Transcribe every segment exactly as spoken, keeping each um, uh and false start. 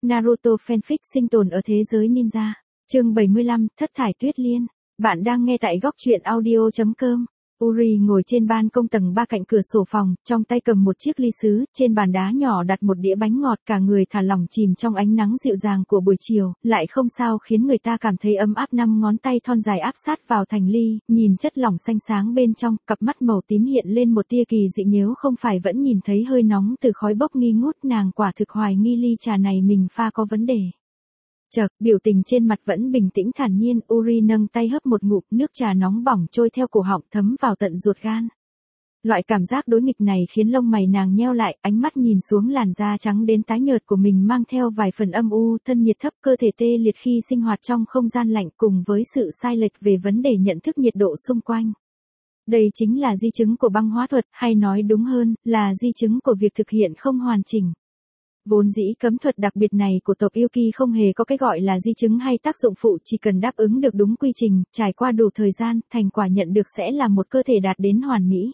Naruto fanfic sinh tồn ở thế giới ninja. Chương bảy mươi lăm, Thất thải tuyết liên. Bạn đang nghe tại góc truyện audio chấm com. Uri ngồi trên ban công tầng ba cạnh cửa sổ phòng, trong tay cầm một chiếc ly sứ, trên bàn đá nhỏ đặt một đĩa bánh ngọt, cả người thả lỏng chìm trong ánh nắng dịu dàng của buổi chiều, lại không sao khiến người ta cảm thấy ấm áp. Năm ngón tay thon dài áp sát vào thành ly, nhìn chất lỏng xanh sáng bên trong, cặp mắt màu tím hiện lên một tia kỳ dị, nếu không phải vẫn nhìn thấy hơi nóng từ khói bốc nghi ngút, nàng quả thực hoài nghi ly trà này mình pha có vấn đề. Chợt, biểu tình trên mặt vẫn bình tĩnh thản nhiên, Uri nâng tay hấp một ngụm, nước trà nóng bỏng trôi theo cổ họng thấm vào tận ruột gan. Loại cảm giác đối nghịch này khiến lông mày nàng nheo lại, ánh mắt nhìn xuống làn da trắng đến tái nhợt của mình mang theo vài phần âm u, thân nhiệt thấp, cơ thể tê liệt khi sinh hoạt trong không gian lạnh, cùng với sự sai lệch về vấn đề nhận thức nhiệt độ xung quanh. Đây chính là di chứng của băng hóa thuật, hay nói đúng hơn, là di chứng của việc thực hiện không hoàn chỉnh. Vốn dĩ cấm thuật đặc biệt này của tộc Yuki không hề có cái gọi là di chứng hay tác dụng phụ, chỉ cần đáp ứng được đúng quy trình, trải qua đủ thời gian, thành quả nhận được sẽ là một cơ thể đạt đến hoàn mỹ.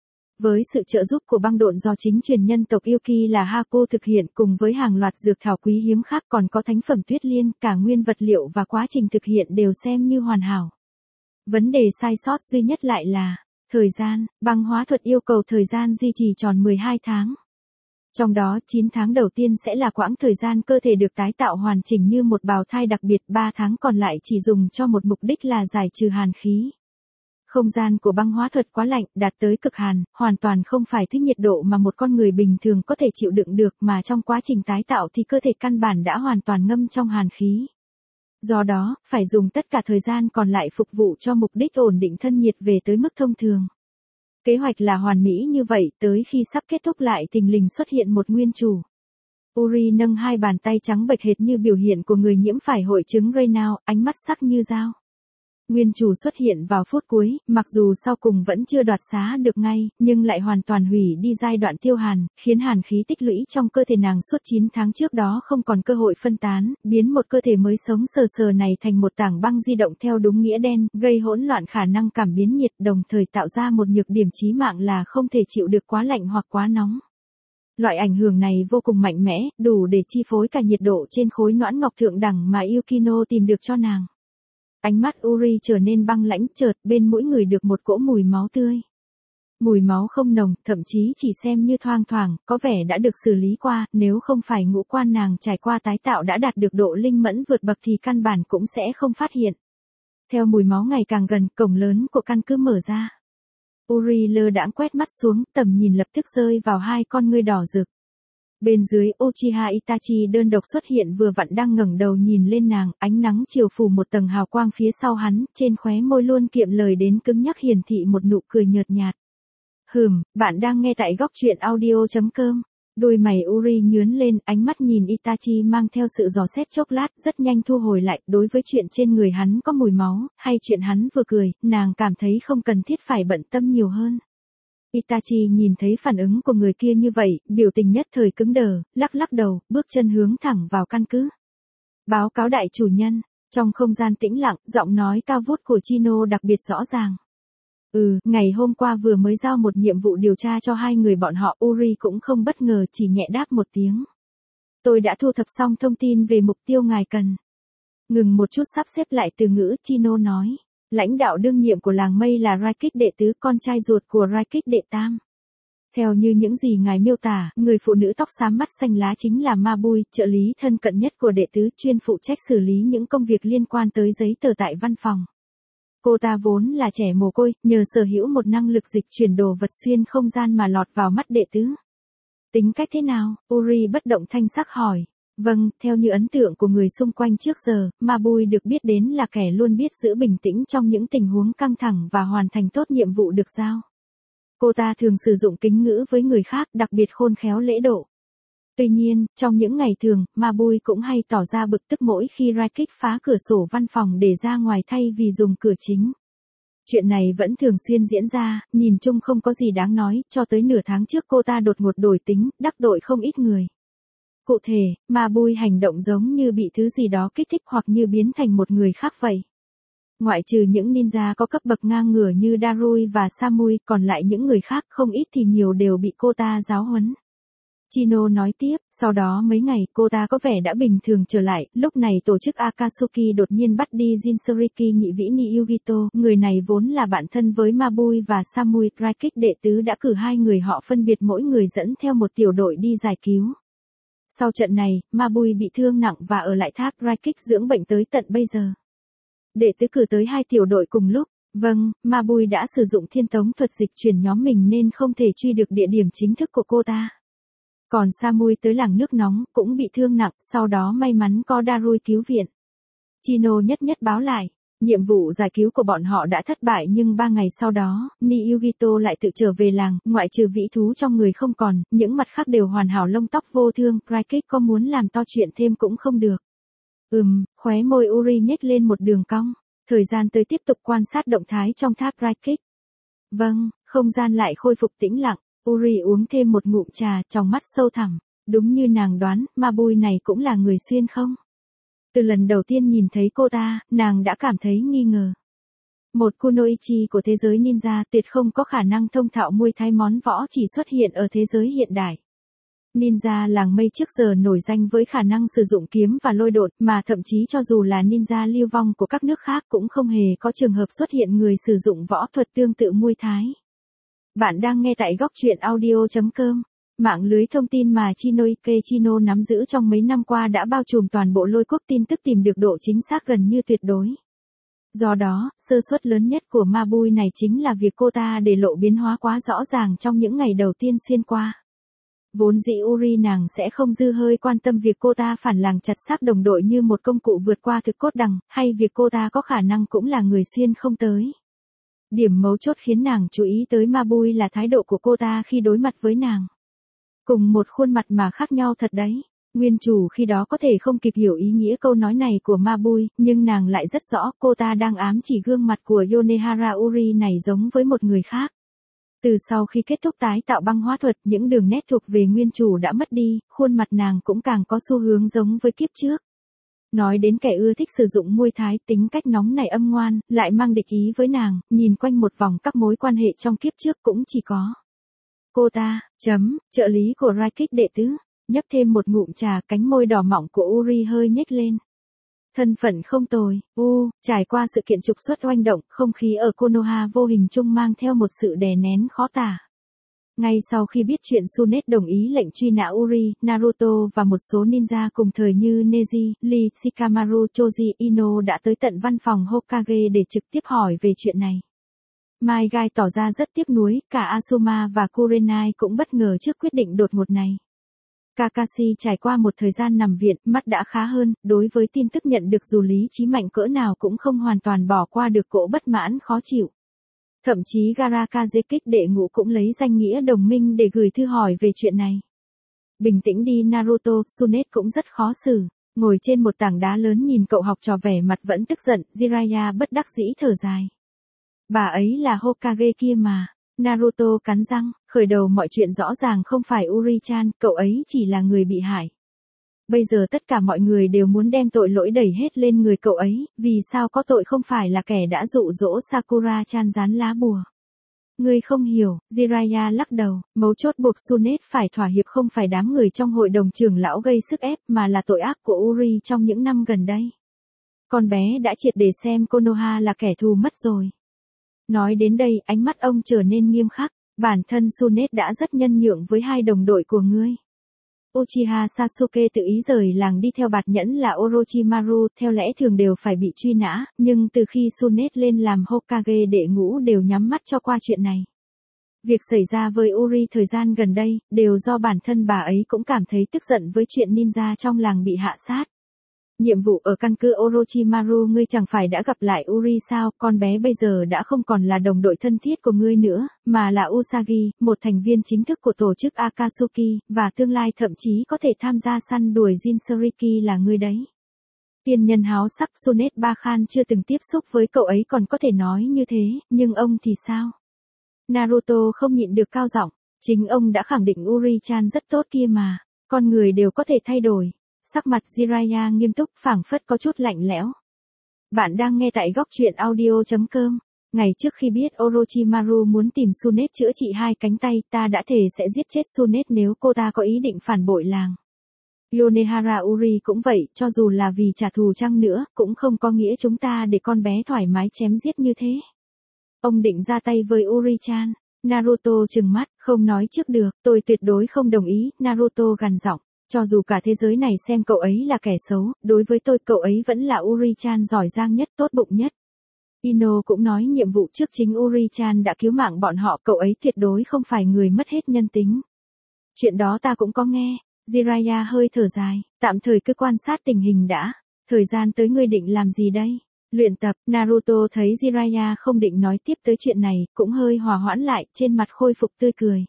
Với sự trợ giúp của băng độn do chính truyền nhân tộc Yuki là Haku thực hiện, cùng với hàng loạt dược thảo quý hiếm khác, còn có thánh phẩm tuyết liên, cả nguyên vật liệu và quá trình thực hiện đều xem như hoàn hảo. Vấn đề sai sót duy nhất lại là thời gian. Băng hóa thuật yêu cầu thời gian duy trì tròn mười hai tháng. Trong đó, chín tháng đầu tiên sẽ là quãng thời gian cơ thể được tái tạo hoàn chỉnh như một bào thai đặc biệt, ba tháng còn lại chỉ dùng cho một mục đích là giải trừ hàn khí. Không gian của băng hóa thuật quá lạnh, đạt tới cực hàn, hoàn toàn không phải thứ nhiệt độ mà một con người bình thường có thể chịu đựng được, mà trong quá trình tái tạo thì cơ thể căn bản đã hoàn toàn ngâm trong hàn khí. Do đó, phải dùng tất cả thời gian còn lại phục vụ cho mục đích ổn định thân nhiệt về tới mức thông thường. Kế hoạch là hoàn mỹ như vậy, tới khi sắp kết thúc lại thình lình xuất hiện một nguyên chủ. Uri nâng hai bàn tay trắng bệch hệt như biểu hiện của người nhiễm phải hội chứng Raynaud, ánh mắt sắc như dao. Nguyên chủ xuất hiện vào phút cuối, mặc dù sau cùng vẫn chưa đoạt xá được ngay, nhưng lại hoàn toàn hủy đi giai đoạn tiêu hàn, khiến hàn khí tích lũy trong cơ thể nàng suốt chín tháng trước đó không còn cơ hội phân tán, biến một cơ thể mới sống sờ sờ này thành một tảng băng di động theo đúng nghĩa đen, gây hỗn loạn khả năng cảm biến nhiệt, đồng thời tạo ra một nhược điểm chí mạng là không thể chịu được quá lạnh hoặc quá nóng. Loại ảnh hưởng này vô cùng mạnh mẽ, đủ để chi phối cả nhiệt độ trên khối noãn ngọc thượng đẳng mà Yukino tìm được cho nàng. Ánh mắt Uri trở nên băng lãnh, chợt bên mũi người được một cỗ mùi máu tươi. Mùi máu không nồng, thậm chí chỉ xem như thoang thoảng, có vẻ đã được xử lý qua, nếu không phải ngũ quan nàng trải qua tái tạo đã đạt được độ linh mẫn vượt bậc thì căn bản cũng sẽ không phát hiện. Theo mùi máu ngày càng gần, cổng lớn của căn cứ mở ra. Uri lơ đãng quét mắt xuống, tầm nhìn lập tức rơi vào hai con ngươi đỏ rực. Bên dưới, Uchiha Itachi đơn độc xuất hiện, vừa vặn đang ngẩng đầu nhìn lên nàng, ánh nắng chiều phủ một tầng hào quang phía sau hắn, trên khóe môi luôn kiệm lời đến cứng nhắc hiển thị một nụ cười nhợt nhạt. Hừm, bạn đang nghe tại góc truyện audio chấm com. Đôi mày Uri nhướn lên, ánh mắt nhìn Itachi mang theo sự dò xét chốc lát, rất nhanh thu hồi lại, đối với chuyện trên người hắn có mùi máu, hay chuyện hắn vừa cười, nàng cảm thấy không cần thiết phải bận tâm nhiều hơn. Itachi nhìn thấy phản ứng của người kia như vậy, biểu tình nhất thời cứng đờ, lắc lắc đầu, bước chân hướng thẳng vào căn cứ. Báo cáo đại chủ nhân, trong không gian tĩnh lặng, giọng nói cao vút của Chino đặc biệt rõ ràng. Ừ, ngày hôm qua vừa mới giao một nhiệm vụ điều tra cho hai người bọn họ, Uri cũng không bất ngờ, chỉ nhẹ đáp một tiếng. Tôi đã thu thập xong thông tin về mục tiêu ngài cần. Ngừng một chút sắp xếp lại từ ngữ, Chino nói. Lãnh đạo đương nhiệm của làng mây là Raikik đệ tứ, con trai ruột của Raikik đệ tam. Theo như những gì ngài miêu tả, người phụ nữ tóc xám mắt xanh lá chính là Mabui, trợ lý thân cận nhất của đệ tứ, chuyên phụ trách xử lý những công việc liên quan tới giấy tờ tại văn phòng. Cô ta vốn là trẻ mồ côi, nhờ sở hữu một năng lực dịch chuyển đồ vật xuyên không gian mà lọt vào mắt đệ tứ. Tính cách thế nào? Uri bất động thanh sắc hỏi. Vâng, theo như ấn tượng của người xung quanh trước giờ, Mabui được biết đến là kẻ luôn biết giữ bình tĩnh trong những tình huống căng thẳng và hoàn thành tốt nhiệm vụ được giao. Cô ta thường sử dụng kính ngữ với người khác, đặc biệt khôn khéo lễ độ. Tuy nhiên, trong những ngày thường, Mabui cũng hay tỏ ra bực tức mỗi khi Raikik phá cửa sổ văn phòng để ra ngoài thay vì dùng cửa chính. Chuyện này vẫn thường xuyên diễn ra, nhìn chung không có gì đáng nói, cho tới nửa tháng trước cô ta đột ngột đổi tính, đắc tội không ít người. Cụ thể, Mabui hành động giống như bị thứ gì đó kích thích hoặc như biến thành một người khác vậy. Ngoại trừ những ninja có cấp bậc ngang ngửa như Darui và Samui, còn lại những người khác không ít thì nhiều đều bị cô ta giáo huấn. Chino nói tiếp, sau đó mấy ngày cô ta có vẻ đã bình thường trở lại, lúc này tổ chức Akatsuki đột nhiên bắt đi Jinsuriki nhị vĩ Niyugito, người này vốn là bạn thân với Mabui và Samui, Raikik đệ tứ đã cử hai người họ phân biệt mỗi người dẫn theo một tiểu đội đi giải cứu. Sau trận này, Mabui bị thương nặng và ở lại tháp Raikik dưỡng bệnh tới tận bây giờ. Đệ tứ cử tới hai tiểu đội cùng lúc. Vâng, Mabui đã sử dụng thiên tống thuật dịch chuyển nhóm mình nên không thể truy được địa điểm chính thức của cô ta. Còn Samui tới làng nước nóng, cũng bị thương nặng, sau đó may mắn có Darui cứu viện. Chino nhất nhất báo lại, nhiệm vụ giải cứu của bọn họ đã thất bại nhưng ba ngày sau đó, Niyugito lại tự trở về làng, ngoại trừ vĩ thú trong người không còn, những mặt khác đều hoàn hảo lông tóc vô thương, Raikik có muốn làm to chuyện thêm cũng không được. Ừm, khóe môi Uri nhếch lên một đường cong, thời gian tới tiếp tục quan sát động thái trong tháp Raikik. Vâng, không gian lại khôi phục tĩnh lặng. Uri uống thêm một ngụm trà, trong mắt sâu thẳm. Đúng như nàng đoán, Mabui này cũng là người xuyên không? Từ lần đầu tiên nhìn thấy cô ta, nàng đã cảm thấy nghi ngờ. Một kunoichi của thế giới ninja tuyệt không có khả năng thông thạo muay thái, món võ chỉ xuất hiện ở thế giới hiện đại. Ninja làng mây trước giờ nổi danh với khả năng sử dụng kiếm và lôi độn, mà thậm chí cho dù là ninja lưu vong của các nước khác cũng không hề có trường hợp xuất hiện người sử dụng võ thuật tương tự muay thái. Bạn đang nghe tại góc truyện audio chấm com, mạng lưới thông tin mà Shinoike Chino nắm giữ trong mấy năm qua đã bao trùm toàn bộ lôi quốc tin tức, tìm được độ chính xác gần như tuyệt đối. Do đó, sơ suất lớn nhất của Mabui này chính là việc cô ta để lộ biến hóa quá rõ ràng trong những ngày đầu tiên xuyên qua. Vốn dĩ Uri nàng sẽ không dư hơi quan tâm việc cô ta phản làng chặt xác đồng đội như một công cụ vượt qua thực cốt đằng, hay việc cô ta có khả năng cũng là người xuyên không tới. Điểm mấu chốt khiến nàng chú ý tới Mabui là thái độ của cô ta khi đối mặt với nàng. Cùng một khuôn mặt mà khác nhau thật đấy. Nguyên chủ khi đó có thể không kịp hiểu ý nghĩa câu nói này của Mabui, nhưng nàng lại rất rõ cô ta đang ám chỉ gương mặt của Yonehara Uri này giống với một người khác. Từ sau khi kết thúc tái tạo băng hóa thuật, những đường nét thuộc về nguyên chủ đã mất đi, khuôn mặt nàng cũng càng có xu hướng giống với kiếp trước. Nói đến kẻ ưa thích sử dụng muay thái, tính cách nóng nảy âm ngoan, lại mang địch ý với nàng, nhìn quanh một vòng các mối quan hệ trong kiếp trước cũng chỉ có cô ta, chấm, trợ lý của Raikik đệ tứ, nhấp thêm một ngụm trà, cánh môi đỏ mọng của Uri hơi nhếch lên. Thân phận không tồi, u, trải qua sự kiện trục xuất oanh động, không khí ở Konoha vô hình chung mang theo một sự đè nén khó tả. Ngay sau khi biết chuyện Tsunet đồng ý lệnh truy nã Uri, Naruto và một số ninja cùng thời như Neji, Lee, Shikamaru, Choji, Ino đã tới tận văn phòng Hokage để trực tiếp hỏi về chuyện này. Mai Gai tỏ ra rất tiếc nuối, cả Asuma và Kurenai cũng bất ngờ trước quyết định đột ngột này. Kakashi trải qua một thời gian nằm viện, mắt đã khá hơn, đối với tin tức nhận được dù lý trí mạnh cỡ nào cũng không hoàn toàn bỏ qua được cỗ bất mãn khó chịu. Thậm chí Garakaze kích đệ ngũ cũng lấy danh nghĩa đồng minh để gửi thư hỏi về chuyện này. Bình tĩnh đi Naruto, Tsunet cũng rất khó xử. Ngồi trên một tảng đá lớn nhìn cậu học trò vẻ mặt vẫn tức giận, Jiraiya bất đắc dĩ thở dài. Bà ấy là Hokage kia mà. Naruto cắn răng, khởi đầu mọi chuyện rõ ràng không phải Uri-chan, cậu ấy chỉ là người bị hại. Bây giờ tất cả mọi người đều muốn đem tội lỗi đẩy hết lên người cậu ấy, vì sao có tội không phải là kẻ đã dụ dỗ Sakura-chan dán lá bùa. Ngươi không hiểu, Jiraiya lắc đầu, mấu chốt buộc Tsunet phải thỏa hiệp không phải đám người trong hội đồng trưởng lão gây sức ép mà là tội ác của Uri trong những năm gần đây. Con bé đã triệt để xem Konoha là kẻ thù mất rồi. Nói đến đây, ánh mắt ông trở nên nghiêm khắc, bản thân Tsunet đã rất nhân nhượng với hai đồng đội của ngươi. Uchiha Sasuke tự ý rời làng đi theo bạt nhẫn là Orochimaru, theo lẽ thường đều phải bị truy nã, nhưng từ khi Tsunet lên làm Hokage đệ ngũ đều nhắm mắt cho qua chuyện này. Việc xảy ra với Uri thời gian gần đây, đều do bản thân bà ấy cũng cảm thấy tức giận với chuyện ninja trong làng bị hạ sát. Nhiệm vụ ở căn cứ Orochimaru, ngươi chẳng phải đã gặp lại Uri sao, con bé bây giờ đã không còn là đồng đội thân thiết của ngươi nữa, mà là Usagi, một thành viên chính thức của tổ chức Akatsuki, và tương lai thậm chí có thể tham gia săn đuổi Jinsuriki là ngươi đấy. Tiên nhân háo sắc Tsunet Bakhan chưa từng tiếp xúc với cậu ấy còn có thể nói như thế, nhưng ông thì sao? Naruto không nhịn được cao giọng, chính ông đã khẳng định Uri-chan rất tốt kia mà, con người đều có thể thay đổi. Sắc mặt Jiraiya nghiêm túc, phảng phất có chút lạnh lẽo. Bạn đang nghe tại góc truyện audio chấm com. Ngày trước khi biết Orochimaru muốn tìm Tsunade chữa trị hai cánh tay, ta đã thề sẽ giết chết Tsunade nếu cô ta có ý định phản bội làng. Yonehara Uri cũng vậy, cho dù là vì trả thù chăng nữa, cũng không có nghĩa chúng ta để con bé thoải mái chém giết như thế. Ông định ra tay với Uri-chan. Naruto trừng mắt, không nói trước được, tôi tuyệt đối không đồng ý, Naruto gằn giọng. Cho dù cả thế giới này xem cậu ấy là kẻ xấu, đối với tôi cậu ấy vẫn là Uri-chan giỏi giang nhất, tốt bụng nhất. Ino cũng nói nhiệm vụ trước chính Uri-chan đã cứu mạng bọn họ, cậu ấy tuyệt đối không phải người mất hết nhân tính. Chuyện đó ta cũng có nghe. Jiraiya hơi thở dài, tạm thời cứ quan sát tình hình đã. Thời gian tới ngươi định làm gì đây? Luyện tập. Naruto thấy Jiraiya không định nói tiếp tới chuyện này, cũng hơi hòa hoãn lại, trên mặt khôi phục tươi cười.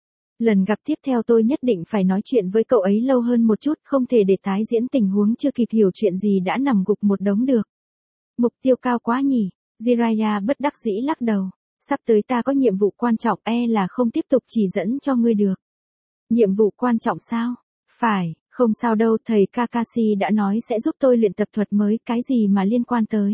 Lần gặp tiếp theo tôi nhất định phải nói chuyện với cậu ấy lâu hơn một chút, không thể để tái diễn tình huống chưa kịp hiểu chuyện gì đã nằm gục một đống được. Mục tiêu cao quá nhỉ? Jiraiya bất đắc dĩ lắc đầu. Sắp tới ta có nhiệm vụ quan trọng, e là không tiếp tục chỉ dẫn cho ngươi được. Nhiệm vụ quan trọng sao? Phải, không sao đâu, thầy Kakashi đã nói sẽ giúp tôi luyện tập thuật mới, cái gì mà liên quan tới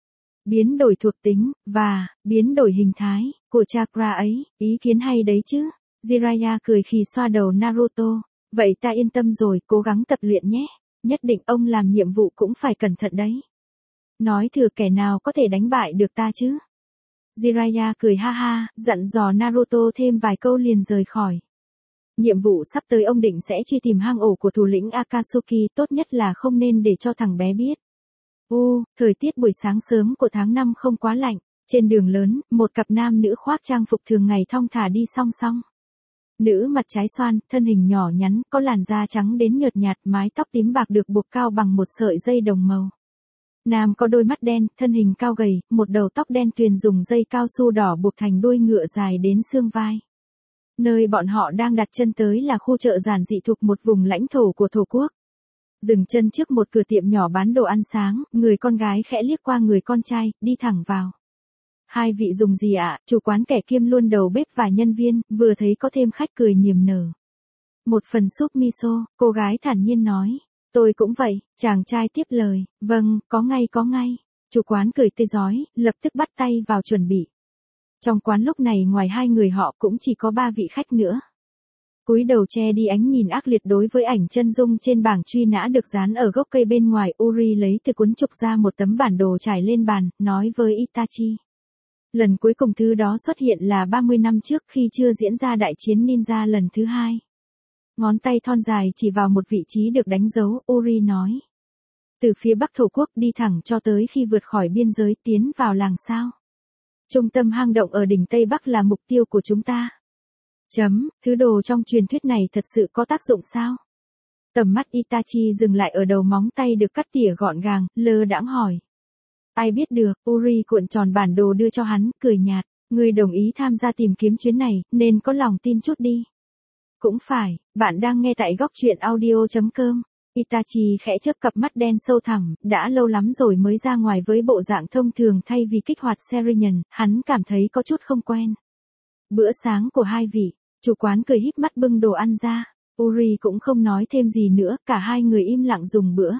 biến đổi thuộc tính, và biến đổi hình thái của chakra ấy, ý kiến hay đấy chứ. Jiraiya cười khì xoa đầu Naruto. Vậy ta yên tâm rồi, cố gắng tập luyện nhé. Nhất định ông làm nhiệm vụ cũng phải cẩn thận đấy. Nói thừa kẻ nào có thể đánh bại được ta chứ. Jiraiya cười ha ha, dặn dò Naruto thêm vài câu liền rời khỏi. Nhiệm vụ sắp tới ông định sẽ truy tìm hang ổ của thủ lĩnh Akatsuki, tốt nhất là không nên để cho thằng bé biết. U, thời tiết buổi sáng sớm của tháng năm không quá lạnh, trên đường lớn, một cặp nam nữ khoác trang phục thường ngày thong thả đi song song. Nữ mặt trái xoan, thân hình nhỏ nhắn, có làn da trắng đến nhợt nhạt, mái tóc tím bạc được buộc cao bằng một sợi dây đồng màu. Nam có đôi mắt đen, thân hình cao gầy, một đầu tóc đen tuyền dùng dây cao su đỏ buộc thành đuôi ngựa dài đến xương vai. Nơi bọn họ đang đặt chân tới là khu chợ giản dị thuộc một vùng lãnh thổ của thổ quốc. Dừng chân trước một cửa tiệm nhỏ bán đồ ăn sáng, người con gái khẽ liếc qua người con trai, đi thẳng vào. Hai vị dùng gì ạ? Chủ quán kẻ kiêm luôn đầu bếp và nhân viên, vừa thấy có thêm khách cười niềm nở. Một phần súp miso, cô gái thản nhiên nói. Tôi cũng vậy, chàng trai tiếp lời. Vâng, có ngay có ngay. Chủ quán cười tươi rói, lập tức bắt tay vào chuẩn bị. Trong quán lúc này ngoài hai người họ cũng chỉ có ba vị khách nữa. Cúi đầu che đi ánh nhìn ác liệt đối với ảnh chân dung trên bảng truy nã được dán ở gốc cây bên ngoài, Uri lấy từ cuốn trục ra một tấm bản đồ trải lên bàn, nói với Itachi. Lần cuối cùng thứ đó xuất hiện là ba mươi năm trước khi chưa diễn ra đại chiến ninja lần thứ hai. Ngón tay thon dài chỉ vào một vị trí được đánh dấu, Uri nói. Từ phía bắc thổ quốc đi thẳng cho tới khi vượt khỏi biên giới tiến vào làng sao. Trung tâm hang động ở đỉnh Tây Bắc là mục tiêu của chúng ta. Chấm, thứ đồ trong truyền thuyết này thật sự có tác dụng sao? Tầm mắt Itachi dừng lại ở đầu móng tay được cắt tỉa gọn gàng, lơ đãng hỏi. Ai biết được, Uri cuộn tròn bản đồ đưa cho hắn, cười nhạt. Người đồng ý tham gia tìm kiếm chuyến này, nên có lòng tin chút đi. Cũng phải, bạn đang nghe tại góc truyện audio chấm com. Itachi khẽ chớp cặp mắt đen sâu thẳm, đã lâu lắm rồi mới ra ngoài với bộ dạng thông thường thay vì kích hoạt Serian, hắn cảm thấy có chút không quen. Bữa sáng của hai vị, chủ quán cười híp mắt bưng đồ ăn ra, Uri cũng không nói thêm gì nữa, cả hai người im lặng dùng bữa.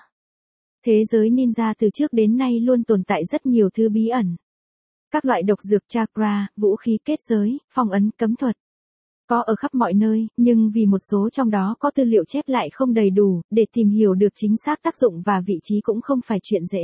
Thế giới ninja từ trước đến nay luôn tồn tại rất nhiều thứ bí ẩn. Các loại độc dược chakra, vũ khí kết giới, phong ấn cấm thuật. Có ở khắp mọi nơi, nhưng vì một số trong đó có tư liệu chép lại không đầy đủ, để tìm hiểu được chính xác tác dụng và vị trí cũng không phải chuyện dễ.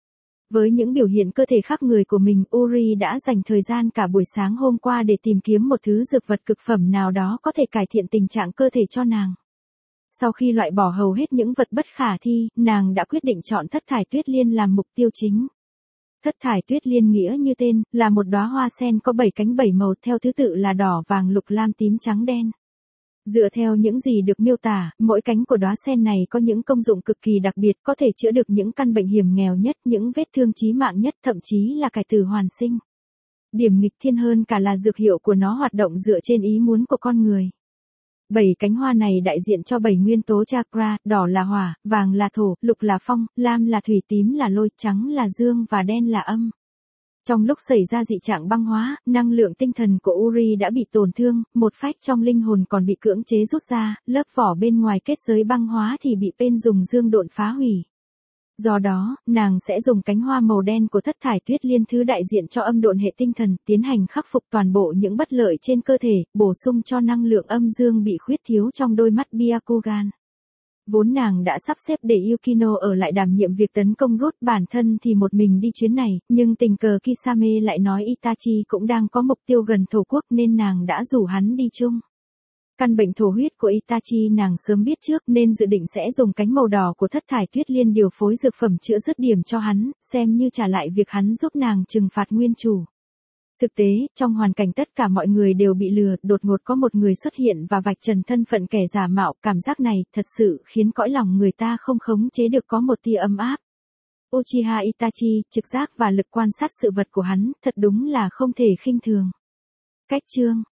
Với những biểu hiện cơ thể khác người của mình, Uri đã dành thời gian cả buổi sáng hôm qua để tìm kiếm một thứ dược vật cực phẩm nào đó có thể cải thiện tình trạng cơ thể cho nàng. Sau khi loại bỏ hầu hết những vật bất khả thi, nàng đã quyết định chọn thất thải tuyết liên làm mục tiêu chính. Thất thải tuyết liên nghĩa như tên, là một đóa hoa sen có bảy cánh bảy màu theo thứ tự là đỏ, vàng, lục, lam, tím, trắng, đen. Dựa theo những gì được miêu tả, mỗi cánh của đóa sen này có những công dụng cực kỳ đặc biệt, có thể chữa được những căn bệnh hiểm nghèo nhất, những vết thương chí mạng nhất, thậm chí là cải tử hoàn sinh. Điểm nghịch thiên hơn cả là dược hiệu của nó hoạt động dựa trên ý muốn của con người. Bảy cánh hoa này đại diện cho bảy nguyên tố chakra, đỏ là hỏa, vàng là thổ, lục là phong, lam là thủy, tím là lôi, trắng là dương và đen là âm. Trong lúc xảy ra dị trạng băng hóa, năng lượng tinh thần của Uri đã bị tổn thương, một phách trong linh hồn còn bị cưỡng chế rút ra, lớp vỏ bên ngoài kết giới băng hóa thì bị Pain dùng dương độn phá hủy. Do đó, nàng sẽ dùng cánh hoa màu đen của thất thải tuyết liên thứ đại diện cho âm độn hệ tinh thần, tiến hành khắc phục toàn bộ những bất lợi trên cơ thể, bổ sung cho năng lượng âm dương bị khuyết thiếu trong đôi mắt Byakugan. Vốn nàng đã sắp xếp để Yukino ở lại đảm nhiệm việc tấn công Root, bản thân thì một mình đi chuyến này, nhưng tình cờ Kisame lại nói Itachi cũng đang có mục tiêu gần thổ quốc nên nàng đã rủ hắn đi chung. Căn bệnh thổ huyết của Itachi nàng sớm biết trước nên dự định sẽ dùng cánh màu đỏ của thất thải tuyết liên điều phối dược phẩm chữa dứt điểm cho hắn, xem như trả lại việc hắn giúp nàng trừng phạt nguyên chủ. Thực tế, trong hoàn cảnh tất cả mọi người đều bị lừa, đột ngột có một người xuất hiện và vạch trần thân phận kẻ giả mạo, cảm giác này thật sự khiến cõi lòng người ta không khống chế được có một tia ấm áp. Uchiha Itachi, trực giác và lực quan sát sự vật của hắn, thật đúng là không thể khinh thường. Cách chương